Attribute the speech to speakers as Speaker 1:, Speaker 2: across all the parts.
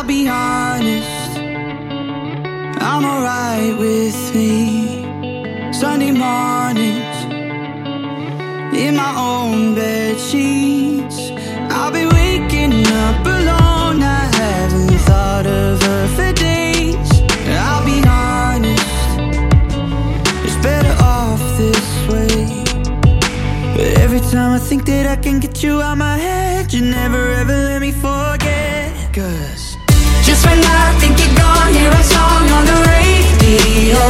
Speaker 1: I'll be honest, I'm alright with me. Sunday mornings, in my own bed sheets, I'll be waking up alone. I haven't thought of her for days. I'll be honest, it's better off this way. But every time I think that I can get you out my head, you never ever let me forget. 'Cause
Speaker 2: just when I think you're gone, hear a song on the radio.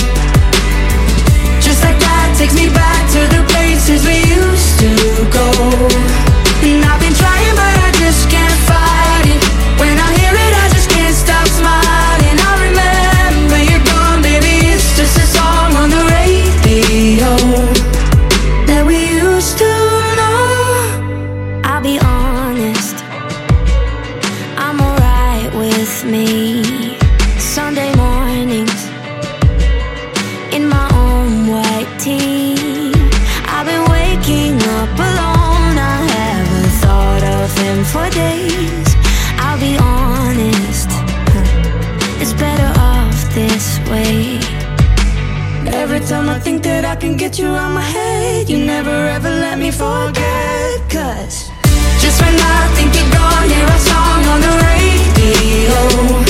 Speaker 2: Just like that takes me back to the places we used to go. And I've been trying but I just can't fight it. When I hear it I just can't stop smiling. I remember you're gone, baby, it's just a song on the radio that we used to know. I'll be honest, I'm alright with me. Sunday mornings, in my own white tee, I've been waking up alone. I haven't thought of him for days. I'll be honest, it's better off this way. Every time I think that I can get you out my head, you never ever let me forget. 'Cause just when I think you're gone, hear a song on the radio.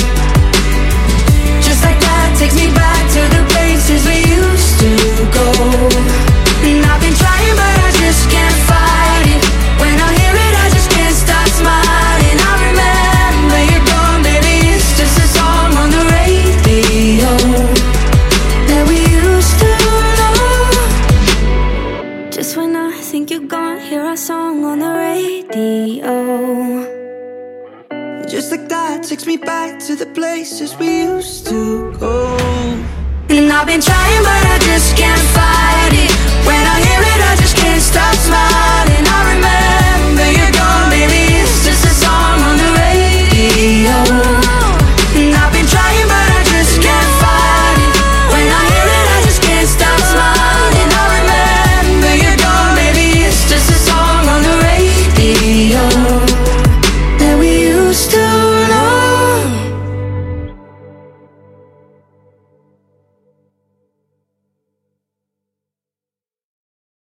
Speaker 2: Just like that takes me back to the places we used to go. And I've been trying but I just can't fight it. When I hear it I just can't stop smiling. I remember you're gone, baby, it's just a song on the radio that we used to know. Just when I think you're gone, hear a song on the radio.
Speaker 1: just like that takes me back to the places we used to go.
Speaker 2: And I've been trying but I just can't fight it. When I hear it I just can't stop smiling. I remember